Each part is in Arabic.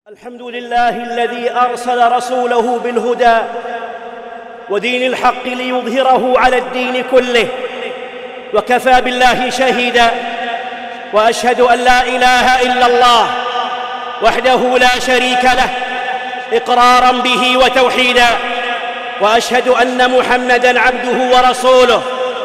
الحمد لله الذي أرسل رسوله بالهدى ودين الحق ليظهره على الدين كله، وكفى بالله شهيدا. وأشهد أن لا إله إلا الله وحده لا شريك له إقرارا به وتوحيدا، وأشهد أن محمدًا عبده ورسوله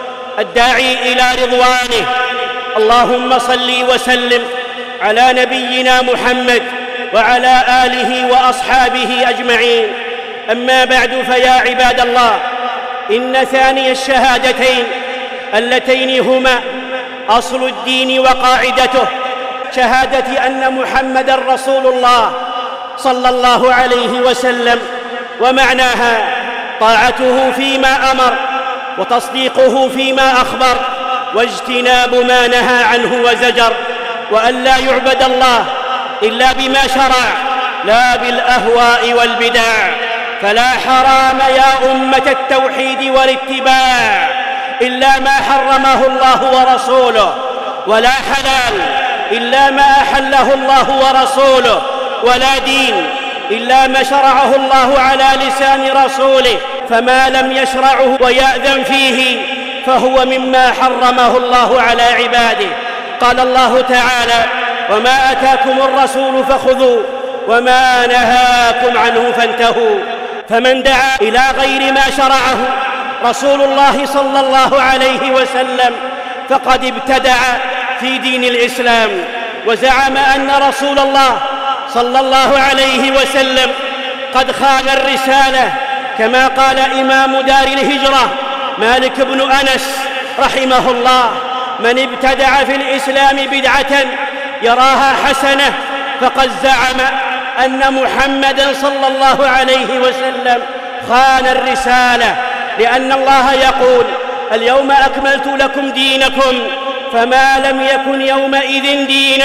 الداعي إلى رضوانه. اللهم صل وسلم على نبينا محمد وعلى آله وأصحابه أجمعين. أما بعد، فيا عباد الله، إن ثاني الشهادتين اللتين هما أصل الدين وقاعدته، شهادة أن محمدًا رسول الله صلى الله عليه وسلم، ومعناها طاعته فيما أمر وتصديقه فيما أخبر واجتناب ما نهى عنه وزجر، وأن لا يعبد الله إلا بما شرع لا بالأهواء والبدع. فلا حرام يا أمة التوحيد والاتباع إلا ما حرمه الله ورسوله، ولا حلال إلا ما أحله الله ورسوله، ولا دين إلا ما شرعه الله على لسان رسوله. فما لم يشرعه ويأذن فيه فهو مما حرمه الله على عباده. قال الله تعالى: وما أتاكم الرسول فخذوه وما نهاكم عنه فانتهوا. فمن دعا إلى غير ما شرعه رسول الله صلى الله عليه وسلم فقد ابتدع في دين الإسلام، وزعم أن رسول الله صلى الله عليه وسلم قد خان الرسالة، كما قال إمام دار الهجرة مالك بن أنس رحمه الله: من ابتدع في الإسلام بدعة يراها حسنة فقد زعم أن محمدًا صلى الله عليه وسلم خان الرسالة، لأن الله يقول: اليوم أكملت لكم دينكم، فما لم يكن يومئذ دينا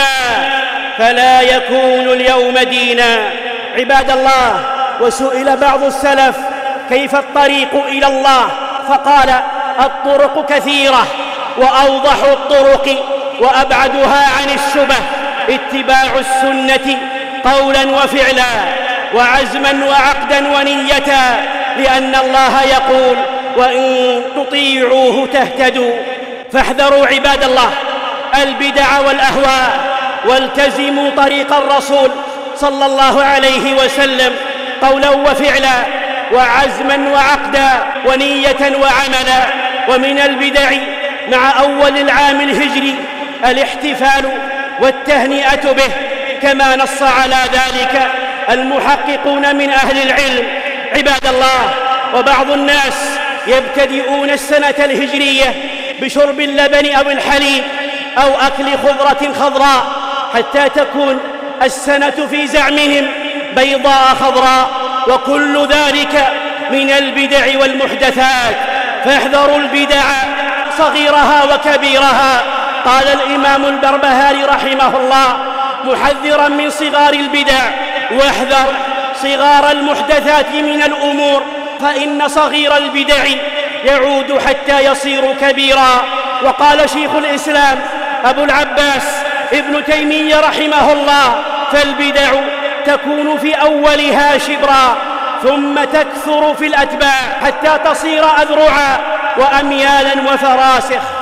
فلا يكون اليوم دينا. عباد الله، وسئل بعض السلف: كيف الطريق إلى الله؟ فقال: الطرق كثيرة، وأوضح الطرق وأبعدها عن الشبه اتباع السنة قولا وفعلا وعزما وعقدا ونية، لأن الله يقول: وإن تطيعوه تهتدوا. فاحذروا عباد الله البدع والأهواء، والتزموا طريق الرسول صلى الله عليه وسلم قولا وفعلا وعزما وعقدا ونية وعملا. ومن البدع مع أول العام الهجري الاحتفال والتهنئة به، كما نص على ذلك المحققون من أهل العلم. عباد الله، وبعض الناس يبتدئون السنة الهجرية بشرب اللبن أو الحليب أو أكل خضرة خضراء حتى تكون السنة في زعمهم بيضاء خضراء، وكل ذلك من البدع والمحدثات. فاحذروا البدع صغيرها وكبيرها. قال الإمام البربهاري رحمه الله محذرا من صغار البدع: واحذر صغار المحدثات من الأمور، فإن صغير البدع يعود حتى يصير كبيرا. وقال شيخ الإسلام أبو العباس ابن تيمية رحمه الله: فالبدع تكون في أولها شبرا ثم تكثر في الأتباع حتى تصير أذرعا وأميالا وفراسخ.